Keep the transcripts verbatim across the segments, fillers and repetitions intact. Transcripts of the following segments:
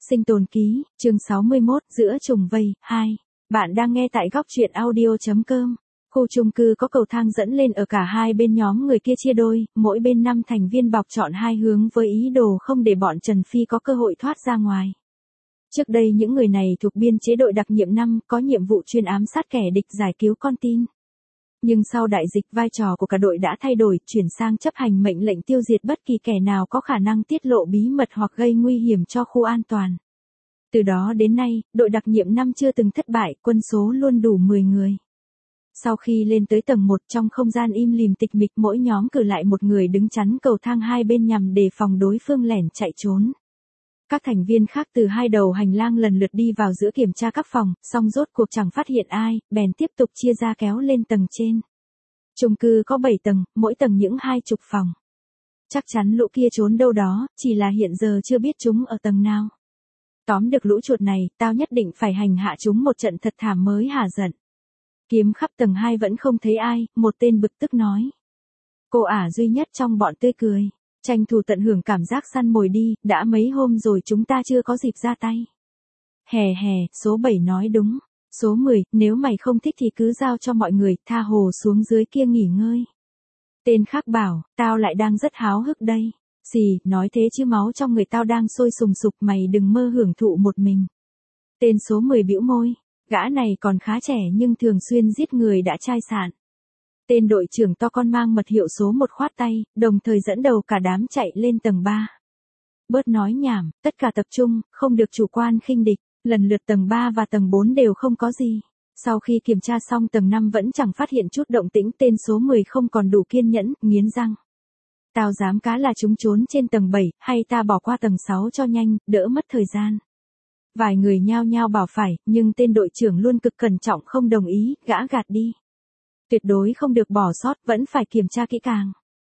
Sinh tồn ký, chương sáu mươi mốt, giữa trùng vây, hai. Bạn đang nghe tại góc truyện audio.com. Khu chung cư có cầu thang dẫn lên ở cả hai bên, nhóm người kia chia đôi, mỗi bên năm thành viên bọc chọn hai hướng với ý đồ không để bọn Trần Phi có cơ hội thoát ra ngoài. Trước đây những người này thuộc biên chế đội đặc nhiệm năm, có nhiệm vụ chuyên ám sát kẻ địch, giải cứu con tin. Nhưng sau đại dịch, vai trò của cả đội đã thay đổi, chuyển sang chấp hành mệnh lệnh tiêu diệt bất kỳ kẻ nào có khả năng tiết lộ bí mật hoặc gây nguy hiểm cho khu an toàn. Từ đó đến nay, đội đặc nhiệm năm chưa từng thất bại, quân số luôn đủ mười người. Sau khi lên tới tầng một, trong không gian im lìm tịch mịch, mỗi nhóm cử lại một người đứng chắn cầu thang hai bên nhằm đề phòng đối phương lẻn chạy trốn. Các thành viên khác từ hai đầu hành lang lần lượt đi vào giữa kiểm tra các phòng, song rốt cuộc chẳng phát hiện ai, bèn tiếp tục chia ra kéo lên tầng trên. Chung cư có bảy tầng, mỗi tầng những hai chục phòng. Chắc chắn lũ kia trốn đâu đó, chỉ là hiện giờ chưa biết chúng ở tầng nào. Tóm được lũ chuột này, tao nhất định phải hành hạ chúng một trận thật thảm mới hả giận. Kiếm khắp tầng hai vẫn không thấy ai, một tên bực tức nói. Cô ả duy nhất trong bọn tươi cười. Tranh thủ tận hưởng cảm giác săn mồi đi, đã mấy hôm rồi chúng ta chưa có dịp ra tay. Hè hè, số bảy nói đúng. Số mười, nếu mày không thích thì cứ giao cho mọi người, tha hồ xuống dưới kia nghỉ ngơi. Tên khác bảo, tao lại đang rất háo hức đây. Xì, nói thế chứ máu trong người tao đang sôi sùng sục, mày đừng mơ hưởng thụ một mình. Tên số mười bĩu môi, gã này còn khá trẻ nhưng thường xuyên giết người đã chai sạn. Tên đội trưởng to con mang mật hiệu số một khoát tay, đồng thời dẫn đầu cả đám chạy lên tầng ba. Bớt nói nhảm, tất cả tập trung, không được chủ quan khinh địch, lần lượt tầng ba và tầng bốn đều không có gì. Sau khi kiểm tra xong tầng năm vẫn chẳng phát hiện chút động tĩnh, tên số mười không còn đủ kiên nhẫn, nghiến răng. Tao dám cá là chúng trốn trên tầng bảy, hay ta bỏ qua tầng sáu cho nhanh, đỡ mất thời gian. Vài người nhao nhao bảo phải, nhưng tên đội trưởng luôn cực cẩn trọng không đồng ý, gã gạt đi. Tuyệt đối không được bỏ sót, vẫn phải kiểm tra kỹ càng.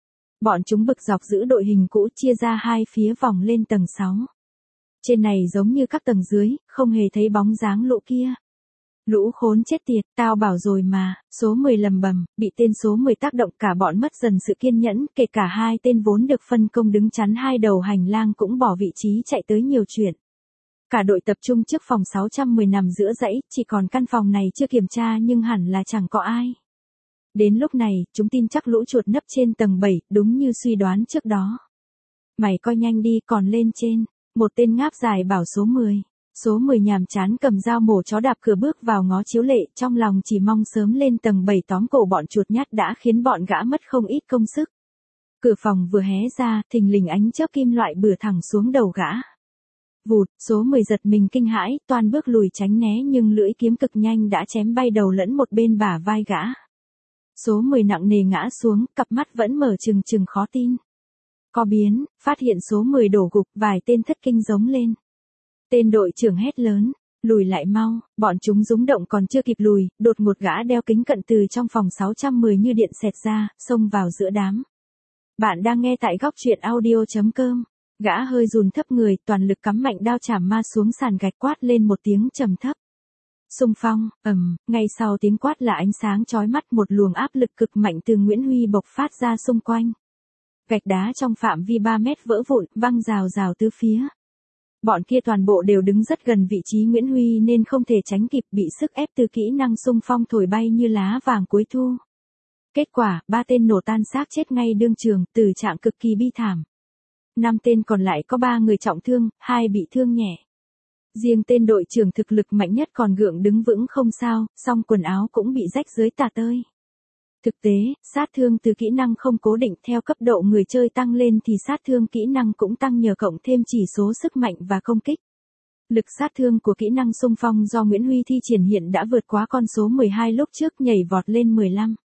Bọn chúng bực dọc giữ đội hình cũ, chia ra hai phía vòng lên tầng sáu. Trên này giống như các tầng dưới, không hề thấy bóng dáng lũ kia. Lũ khốn chết tiệt, tao bảo rồi mà, số mười lầm bầm, bị tên số mười tác động cả bọn mất dần sự kiên nhẫn, kể cả hai tên vốn được phân công đứng chắn hai đầu hành lang cũng bỏ vị trí chạy tới nhiều chuyện. Cả đội tập trung trước phòng sáu trăm mười nằm giữa dãy, chỉ còn căn phòng này chưa kiểm tra nhưng hẳn là chẳng có ai. Đến lúc này, chúng tin chắc lũ chuột nấp trên tầng bảy, đúng như suy đoán trước đó. Mày coi nhanh đi, còn lên trên. Một tên ngáp dài bảo số mười. Số mười nhàm chán cầm dao mổ chó đạp cửa bước vào ngó chiếu lệ, trong lòng chỉ mong sớm lên tầng bảy tóm cổ bọn chuột nhát đã khiến bọn gã mất không ít công sức. Cửa phòng vừa hé ra, thình lình ánh chớp kim loại bừa thẳng xuống đầu gã. Vụt, số mười giật mình kinh hãi, toan bước lùi tránh né nhưng lưỡi kiếm cực nhanh đã chém bay đầu lẫn một bên bả vai gã. Số mười nặng nề ngã xuống, cặp mắt vẫn mở trừng trừng khó tin. Có biến, phát hiện số mười đổ gục, vài tên thất kinh giống lên. Tên đội trưởng hét lớn, lùi lại mau, bọn chúng rúng động còn chưa kịp lùi, đột ngột gã đeo kính cận từ trong phòng sáu trăm mười như điện xẹt ra, xông vào giữa đám. Bạn đang nghe tại góc truyện audio.com. Gã hơi run thấp người, toàn lực cắm mạnh đao chảm ma xuống sàn gạch, quát lên một tiếng trầm thấp. Xung phong, ầm, ngay sau tiếng quát là ánh sáng chói mắt, một luồng áp lực cực mạnh từ Nguyễn Huy bộc phát ra xung quanh. Gạch đá trong phạm vi ba mét vỡ vụn, văng rào rào tứ phía. Bọn kia toàn bộ đều đứng rất gần vị trí Nguyễn Huy nên không thể tránh kịp, bị sức ép từ kỹ năng xung phong thổi bay như lá vàng cuối thu. Kết quả, ba tên nổ tan xác chết ngay đương trường, tử trạng cực kỳ bi thảm. Năm tên còn lại có ba người trọng thương, hai bị thương nhẹ. Riêng tên đội trưởng thực lực mạnh nhất còn gượng đứng vững không sao, song quần áo cũng bị rách dưới tả tơi. Thực tế, sát thương từ kỹ năng không cố định, theo cấp độ người chơi tăng lên thì sát thương kỹ năng cũng tăng nhờ cộng thêm chỉ số sức mạnh và công kích. Lực sát thương của kỹ năng xung phong do Nguyễn Huy thi triển hiện đã vượt quá con số mười hai lúc trước, nhảy vọt lên mười lăm.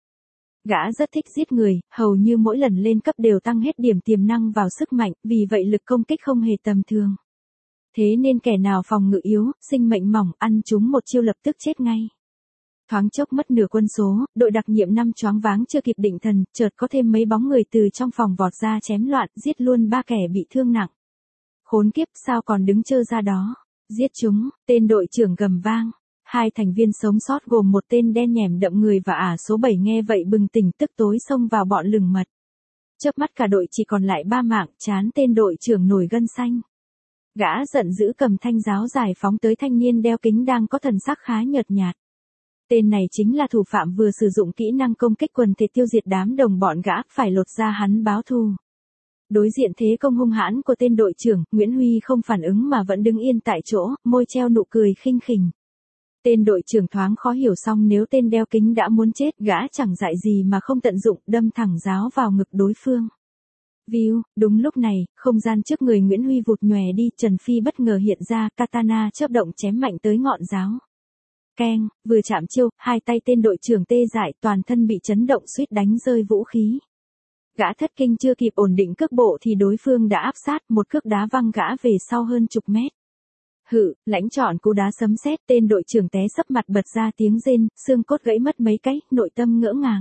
Gã rất thích giết người, hầu như mỗi lần lên cấp đều tăng hết điểm tiềm năng vào sức mạnh, vì vậy lực công kích không hề tầm thường. Thế nên kẻ nào phòng ngự yếu, sinh mệnh mỏng, ăn chúng một chiêu lập tức chết ngay. Thoáng chốc mất nửa quân số, đội đặc nhiệm năm choáng váng chưa kịp định thần, chợt có thêm mấy bóng người từ trong phòng vọt ra chém loạn, giết luôn ba kẻ bị thương nặng. Khốn kiếp, sao còn đứng trơ ra đó? Giết chúng, tên đội trưởng gầm vang. Hai thành viên sống sót gồm một tên đen nhẻm đậm người và ả số bảy nghe vậy bừng tỉnh, tức tối xông vào bọn lừng mật. Chớp mắt cả đội chỉ còn lại ba mạng, chán tên đội trưởng nổi gân xanh. Gã giận dữ cầm thanh giáo giải phóng tới thanh niên đeo kính đang có thần sắc khá nhợt nhạt. Tên này chính là thủ phạm vừa sử dụng kỹ năng công kích quần thể tiêu diệt đám đồng bọn gã, phải lột ra hắn báo thù. Đối diện thế công hung hãn của tên đội trưởng, Nguyễn Huy không phản ứng mà vẫn đứng yên tại chỗ, môi treo nụ cười khinh khỉnh. Tên đội trưởng thoáng khó hiểu, xong nếu tên đeo kính đã muốn chết, gã chẳng dại gì mà không tận dụng, đâm thẳng giáo vào ngực đối phương. View, đúng lúc này, không gian trước người Nguyễn Huy vụt nhòe đi, Trần Phi bất ngờ hiện ra, katana chớp động chém mạnh tới ngọn giáo. Keng, vừa chạm chiêu, hai tay tên đội trưởng tê dại, toàn thân bị chấn động suýt đánh rơi vũ khí. Gã thất kinh chưa kịp ổn định cước bộ thì đối phương đã áp sát, một cước đá văng gã về sau hơn chục mét. Hự, lãnh trọn cú đá sấm sét, tên đội trưởng té sấp mặt bật ra tiếng rên, xương cốt gãy mất mấy cái, nội tâm ngỡ ngàng.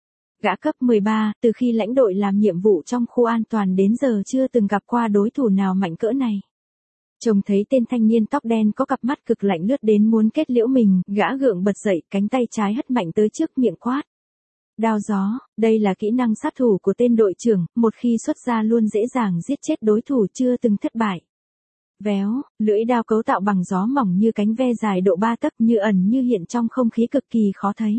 Gã cấp mười ba, từ khi lãnh đội làm nhiệm vụ trong khu an toàn đến giờ chưa từng gặp qua đối thủ nào mạnh cỡ này. Trông thấy tên thanh niên tóc đen có cặp mắt cực lạnh lướt đến muốn kết liễu mình, gã gượng bật dậy, cánh tay trái hất mạnh tới trước miệng quát. Đao gió, đây là kỹ năng sát thủ của tên đội trưởng, một khi xuất ra luôn dễ dàng giết chết đối thủ chưa từng thất bại. Véo, lưỡi đao cấu tạo bằng gió mỏng như cánh ve dài độ ba tấc, như ẩn như hiện trong không khí cực kỳ khó thấy.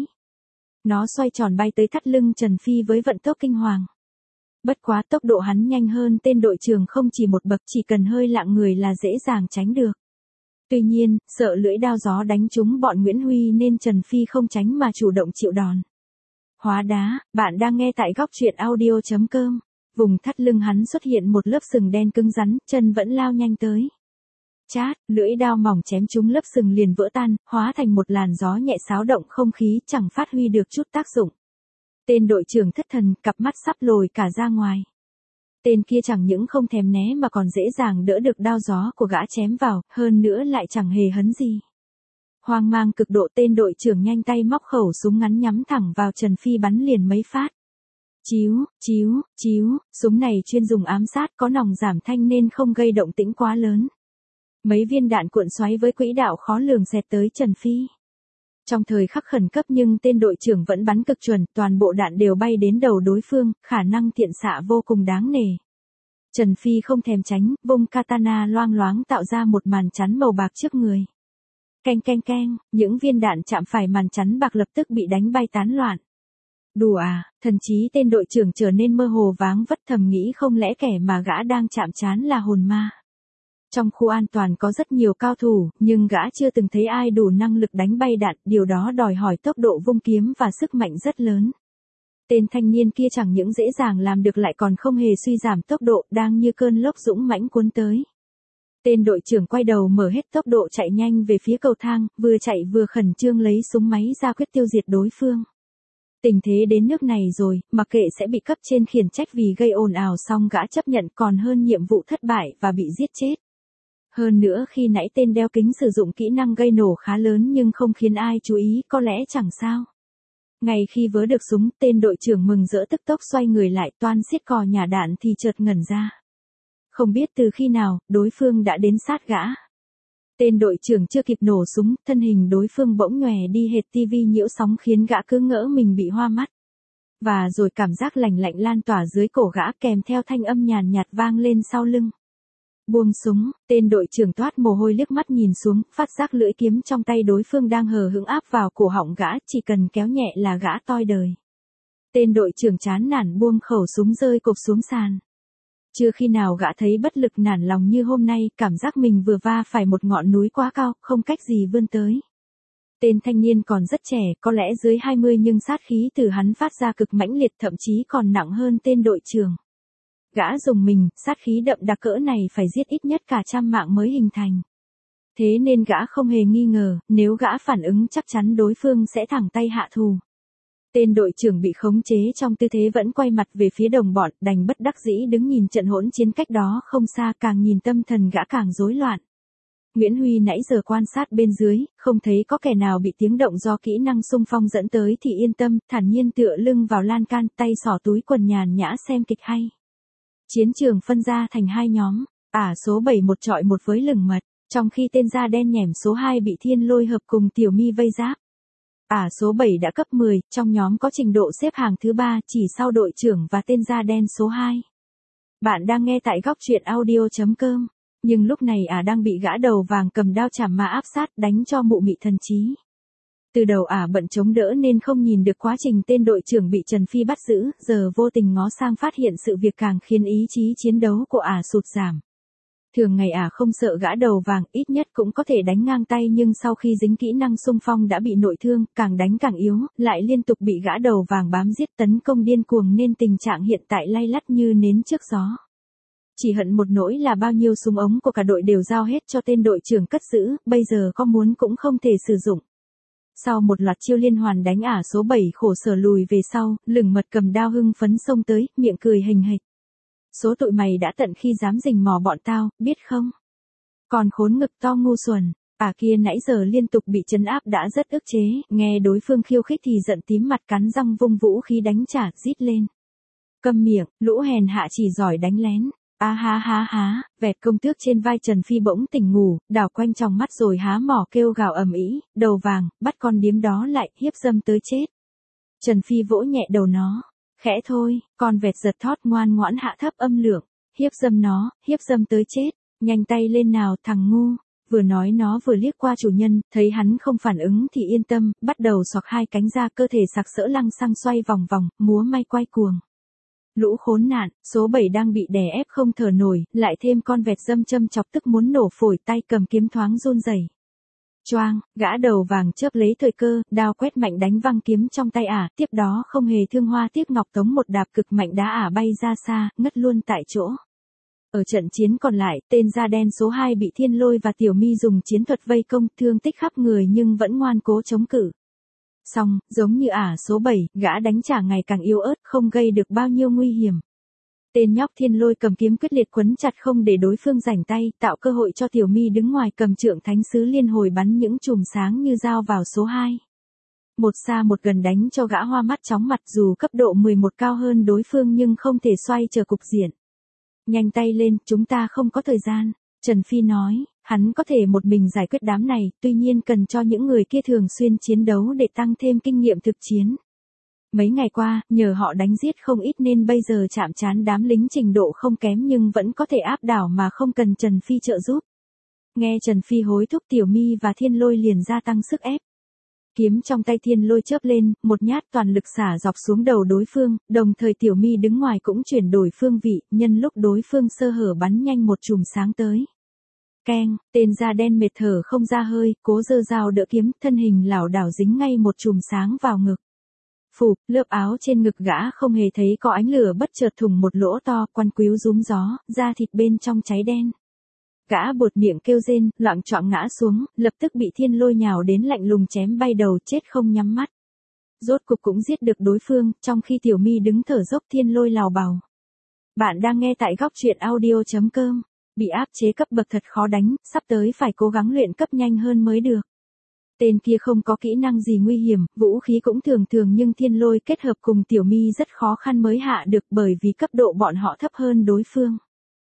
Nó xoay tròn bay tới thắt lưng Trần Phi với vận tốc kinh hoàng. Bất quá tốc độ hắn nhanh hơn tên đội trưởng không chỉ một bậc, chỉ cần hơi lạng người là dễ dàng tránh được. Tuy nhiên, sợ lưỡi đao gió đánh trúng bọn Nguyễn Huy nên Trần Phi không tránh mà chủ động chịu đòn. Hóa đá, bạn đang nghe tại góc truyện audio chấm com. Vùng thắt lưng hắn xuất hiện một lớp sừng đen cứng rắn, chân vẫn lao nhanh tới. Chát, lưỡi đao mỏng chém trúng lớp sừng liền vỡ tan, hóa thành một làn gió nhẹ xáo động không khí, chẳng phát huy được chút tác dụng. Tên đội trưởng thất thần, cặp mắt sắp lồi cả ra ngoài. Tên kia chẳng những không thèm né mà còn dễ dàng đỡ được đao gió của gã chém vào, hơn nữa lại chẳng hề hấn gì. Hoang mang cực độ, tên đội trưởng nhanh tay móc khẩu súng ngắn nhắm thẳng vào Trần Phi bắn liền mấy phát. Chíu, chíu, chíu, súng này chuyên dùng ám sát, có nòng giảm thanh nên không gây động tĩnh quá lớn. Mấy viên đạn cuộn xoáy với quỹ đạo khó lường xẹt tới Trần Phi. Trong thời khắc khẩn cấp nhưng tên đội trưởng vẫn bắn cực chuẩn, toàn bộ đạn đều bay đến đầu đối phương, khả năng tiện xạ vô cùng đáng nể. Trần Phi không thèm tránh, vung katana loang loáng tạo ra một màn chắn màu bạc trước người. Keng keng keng, những viên đạn chạm phải màn chắn bạc lập tức bị đánh bay tán loạn. Đùa à, thần trí tên đội trưởng trở nên mơ hồ váng vất, thầm nghĩ không lẽ kẻ mà gã đang chạm trán là hồn ma. Trong khu an toàn có rất nhiều cao thủ, nhưng gã chưa từng thấy ai đủ năng lực đánh bay đạn, điều đó đòi hỏi tốc độ vung kiếm và sức mạnh rất lớn. Tên thanh niên kia chẳng những dễ dàng làm được lại còn không hề suy giảm tốc độ, đang như cơn lốc dũng mãnh cuốn tới. Tên đội trưởng quay đầu mở hết tốc độ chạy nhanh về phía cầu thang, vừa chạy vừa khẩn trương lấy súng máy ra quyết tiêu diệt đối phương. Tình thế đến nước này rồi, mặc kệ sẽ bị cấp trên khiển trách vì gây ồn ào, xong gã chấp nhận còn hơn nhiệm vụ thất bại và bị giết chết. Hơn nữa khi nãy tên đeo kính sử dụng kỹ năng gây nổ khá lớn nhưng không khiến ai chú ý, có lẽ chẳng sao. Ngay khi vớ được súng, tên đội trưởng mừng rỡ tức tốc xoay người lại, toan xiết cò nhả đạn thì chợt ngẩn ra. Không biết từ khi nào, đối phương đã đến sát gã. Tên đội trưởng chưa kịp nổ súng, thân hình đối phương bỗng nhòe đi hệt tivi nhiễu sóng khiến gã cứ ngỡ mình bị hoa mắt. Và rồi cảm giác lạnh lạnh lan tỏa dưới cổ gã kèm theo thanh âm nhàn nhạt vang lên sau lưng. Buông súng, tên đội trưởng toát mồ hôi liếc mắt nhìn xuống, phát giác lưỡi kiếm trong tay đối phương đang hờ hững áp vào cổ họng gã, chỉ cần kéo nhẹ là gã toi đời. Tên đội trưởng chán nản buông khẩu súng rơi cộp xuống sàn. Chưa khi nào gã thấy bất lực nản lòng như hôm nay, cảm giác mình vừa va phải một ngọn núi quá cao, không cách gì vươn tới. Tên thanh niên còn rất trẻ, có lẽ dưới hai mươi nhưng sát khí từ hắn phát ra cực mãnh liệt, thậm chí còn nặng hơn tên đội trưởng. Gã dùng mình, sát khí đậm đặc cỡ này phải giết ít nhất cả trăm mạng mới hình thành. Thế nên gã không hề nghi ngờ, nếu gã phản ứng chắc chắn đối phương sẽ thẳng tay hạ thù. Tên đội trưởng bị khống chế trong tư thế vẫn quay mặt về phía đồng bọn, đành bất đắc dĩ đứng nhìn trận hỗn chiến cách đó không xa, càng nhìn tâm thần gã càng rối loạn. Nguyễn Huy nãy giờ quan sát bên dưới, không thấy có kẻ nào bị tiếng động do kỹ năng xung phong dẫn tới thì yên tâm, thản nhiên tựa lưng vào lan can, tay xỏ túi quần nhàn nhã xem kịch hay. Chiến trường phân ra thành hai nhóm, ả số bảy một trọi một với lừng mật, trong khi tên da đen nhẻm số hai bị Thiên Lôi hợp cùng Tiểu Mi vây giáp. Ả số bảy đã cấp mười, trong nhóm có trình độ xếp hàng thứ ba, chỉ sau đội trưởng và tên da đen số hai. Bạn đang nghe tại góc truyện audio chấm com. Nhưng lúc này ả đang bị gã đầu vàng cầm đao chảm ma áp sát đánh cho mụ mị thần trí. Từ đầu ả bận chống đỡ nên không nhìn được quá trình tên đội trưởng bị Trần Phi bắt giữ, giờ vô tình ngó sang phát hiện sự việc càng khiến ý chí chiến đấu của ả sụt giảm. Thường ngày ả không sợ gã đầu vàng, ít nhất cũng có thể đánh ngang tay, nhưng sau khi dính kỹ năng xung phong đã bị nội thương, càng đánh càng yếu, lại liên tục bị gã đầu vàng bám giết tấn công điên cuồng nên tình trạng hiện tại lay lắt như nến trước gió. Chỉ hận một nỗi là bao nhiêu súng ống của cả đội đều giao hết cho tên đội trưởng cất giữ, bây giờ có muốn cũng không thể sử dụng. Sau một loạt chiêu liên hoàn đánh ả số bảy khổ sở lùi về sau, lửng mật cầm đao hưng phấn xông tới, miệng cười hình hệt. Số tụi mày đã tận khi dám rình mò bọn tao, biết không? Còn khốn ngực to ngu xuẩn, ả kia nãy giờ liên tục bị trấn áp đã rất ức chế, nghe đối phương khiêu khích thì giận tím mặt cắn răng vung vũ khí đánh trả, rít lên. Câm miệng, lũ hèn hạ chỉ giỏi đánh lén. A ha ha ha, vẹt công tước trên vai Trần Phi bỗng tỉnh ngủ, đảo quanh trong mắt rồi há mỏ kêu gào ầm ĩ, đầu vàng, bắt con điếm đó lại, hiếp dâm tới chết. Trần Phi vỗ nhẹ đầu nó, khẽ thôi, con vẹt giật thót ngoan ngoãn hạ thấp âm lượng, hiếp dâm nó, hiếp dâm tới chết, nhanh tay lên nào thằng ngu. Vừa nói nó vừa liếc qua chủ nhân, thấy hắn không phản ứng thì yên tâm, bắt đầu xoạc hai cánh ra, cơ thể sặc sỡ lăng xăng xoay vòng vòng, múa may quay cuồng. Lũ khốn nạn, số bảy đang bị đè ép không thở nổi, lại thêm con vẹt dâm châm chọc tức muốn nổ phổi, tay cầm kiếm thoáng run rẩy. Choang, gã đầu vàng chớp lấy thời cơ, đao quét mạnh đánh văng kiếm trong tay ả, tiếp đó không hề thương hoa tiếc ngọc tống một đạp cực mạnh đá ả bay ra xa, ngất luôn tại chỗ. Ở trận chiến còn lại, tên da đen số hai bị Thiên Lôi và Tiểu Mi dùng chiến thuật vây công, thương tích khắp người nhưng vẫn ngoan cố chống cự. Xong, giống như ả số bảy, gã đánh trả ngày càng yếu ớt, không gây được bao nhiêu nguy hiểm. Tên nhóc Thiên Lôi cầm kiếm quyết liệt quấn chặt không để đối phương rảnh tay, tạo cơ hội cho Tiểu Mi đứng ngoài cầm trượng thánh sứ liên hồi bắn những chùm sáng như dao vào số hai. Một xa một gần đánh cho gã hoa mắt chóng mặt, dù cấp độ mười một cao hơn đối phương nhưng không thể xoay trở cục diện. Nhanh tay lên, chúng ta không có thời gian, Trần Phi nói, hắn có thể một mình giải quyết đám này, tuy nhiên cần cho những người kia thường xuyên chiến đấu để tăng thêm kinh nghiệm thực chiến. Mấy ngày qua, nhờ họ đánh giết không ít nên bây giờ chạm trán đám lính trình độ không kém nhưng vẫn có thể áp đảo mà không cần Trần Phi trợ giúp. Nghe Trần Phi hối thúc, Tiểu Mi và Thiên Lôi liền gia tăng sức ép. Kiếm trong tay Thiên Lôi chớp lên, một nhát toàn lực xả dọc xuống đầu đối phương, đồng thời Tiểu Mi đứng ngoài cũng chuyển đổi phương vị, nhân lúc đối phương sơ hở bắn nhanh một chùm sáng tới. Keng, tên da đen mệt thở không ra hơi, cố giơ dao đỡ kiếm, thân hình lảo đảo dính ngay một chùm sáng vào ngực. Phụp, lớp áo trên ngực gã không hề thấy có ánh lửa bất chợt thủng một lỗ to, quăn quíu rúm gió, da thịt bên trong cháy đen. Gã buột miệng kêu rên, loạng choạng ngã xuống, lập tức bị Thiên Lôi nhào đến lạnh lùng chém bay đầu, chết không nhắm mắt. Rốt cục cũng giết được đối phương, trong khi Tiểu Mi đứng thở dốc, Thiên Lôi lào bào. Bạn đang nghe tại góc truyện audio chấm com. Bị áp chế cấp bậc thật khó đánh, sắp tới phải cố gắng luyện cấp nhanh hơn mới được. Tên kia không có kỹ năng gì nguy hiểm, vũ khí cũng thường thường nhưng Thiên Lôi kết hợp cùng Tiểu Mi rất khó khăn mới hạ được bởi vì cấp độ bọn họ thấp hơn đối phương.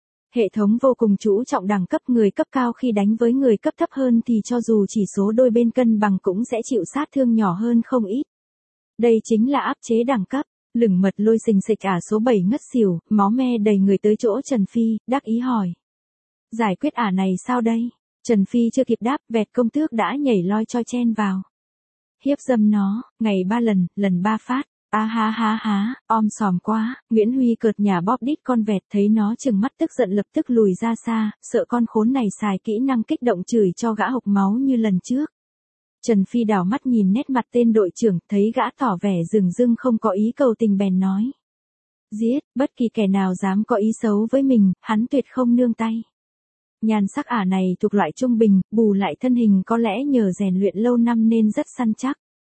Hệ thống vô cùng chú trọng đẳng cấp, người cấp cao khi đánh với người cấp thấp hơn thì cho dù chỉ số đôi bên cân bằng cũng sẽ chịu sát thương nhỏ hơn không ít. Đây chính là áp chế đẳng cấp. Lửng mật lôi xình xịch ả số bảy ngất xỉu, máu me đầy người tới chỗ Trần Phi, đắc ý hỏi. Giải quyết ả này sao đây? Trần Phi chưa kịp đáp, vẹt công tước đã nhảy loi choi chen vào. Hiếp dâm nó, ngày ba lần, lần ba phát. A ha ha ha, om sòm quá, Nguyễn Huy cợt nhà bóp đít con vẹt, thấy nó trừng mắt tức giận lập tức lùi ra xa, sợ con khốn này xài kỹ năng kích động chửi cho gã hộc máu như lần trước. Trần Phi đảo mắt nhìn nét mặt tên đội trưởng, thấy gã tỏ vẻ dửng dưng không có ý cầu tình bèn nói. Giết, bất kỳ kẻ nào dám có ý xấu với mình, hắn tuyệt không nương tay. Nhan sắc ả này thuộc loại trung bình, bù lại thân hình có lẽ nhờ rèn luyện lâu năm nên rất săn chắc.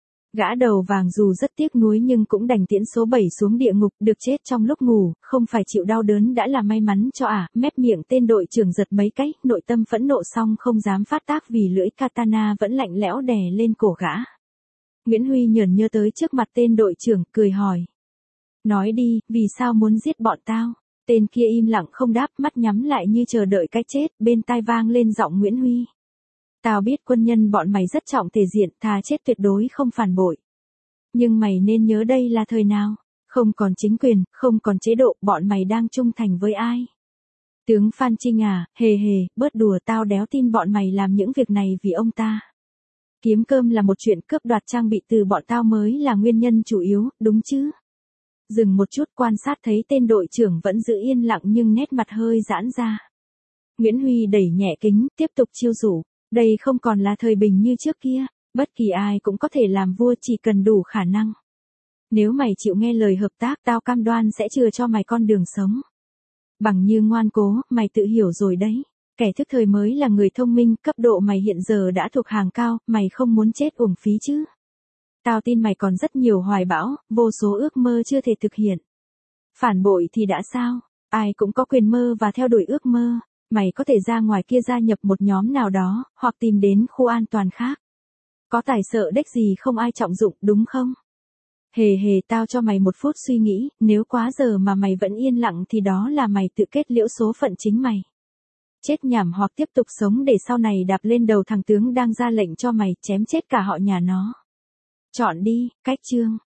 Gã đầu vàng dù rất tiếc nuối nhưng cũng đành tiễn số bảy xuống địa ngục, được chết trong lúc ngủ, không phải chịu đau đớn đã là may mắn cho ả. Mép miệng tên đội trưởng giật mấy cái, nội tâm phẫn nộ xong không dám phát tác vì lưỡi katana vẫn lạnh lẽo đè lên cổ gã. Nguyễn Huy nhởn nhơ tới trước mặt tên đội trưởng, cười hỏi. Nói đi, vì sao muốn giết bọn tao? Tên kia im lặng không đáp, mắt nhắm lại như chờ đợi cái chết, bên tai vang lên giọng Nguyễn Huy. Tao biết quân nhân bọn mày rất trọng thể diện, thà chết tuyệt đối không phản bội. Nhưng mày nên nhớ đây là thời nào, không còn chính quyền, không còn chế độ, bọn mày đang trung thành với ai? Tướng Phan Trinh à, hề hề, bớt đùa, tao đéo tin bọn mày làm những việc này vì ông ta. Kiếm cơm là một chuyện, cướp đoạt trang bị từ bọn tao mới là nguyên nhân chủ yếu, đúng chứ? Dừng một chút, quan sát thấy tên đội trưởng vẫn giữ yên lặng nhưng nét mặt hơi giãn ra. Nguyễn Huy đẩy nhẹ kính, tiếp tục chiêu dụ. Đây không còn là thời bình như trước kia, bất kỳ ai cũng có thể làm vua chỉ cần đủ khả năng. Nếu mày chịu nghe lời hợp tác, tao cam đoan sẽ chừa cho mày con đường sống. Bằng như ngoan cố, mày tự hiểu rồi đấy. Kẻ thức thời mới là người thông minh, cấp độ mày hiện giờ đã thuộc hàng cao, mày không muốn chết uổng phí chứ. Tao tin mày còn rất nhiều hoài bão, vô số ước mơ chưa thể thực hiện. Phản bội thì đã sao, ai cũng có quyền mơ và theo đuổi ước mơ. Mày có thể ra ngoài kia gia nhập một nhóm nào đó, hoặc tìm đến khu an toàn khác. Có tài sợ đếch gì không ai trọng dụng, đúng không? Hề hề, tao cho mày một phút suy nghĩ, nếu quá giờ mà mày vẫn yên lặng thì đó là mày tự kết liễu số phận chính mày. Chết nhảm hoặc tiếp tục sống để sau này đạp lên đầu thằng tướng đang ra lệnh cho mày chém chết cả họ nhà nó. Chọn đi, cách chương.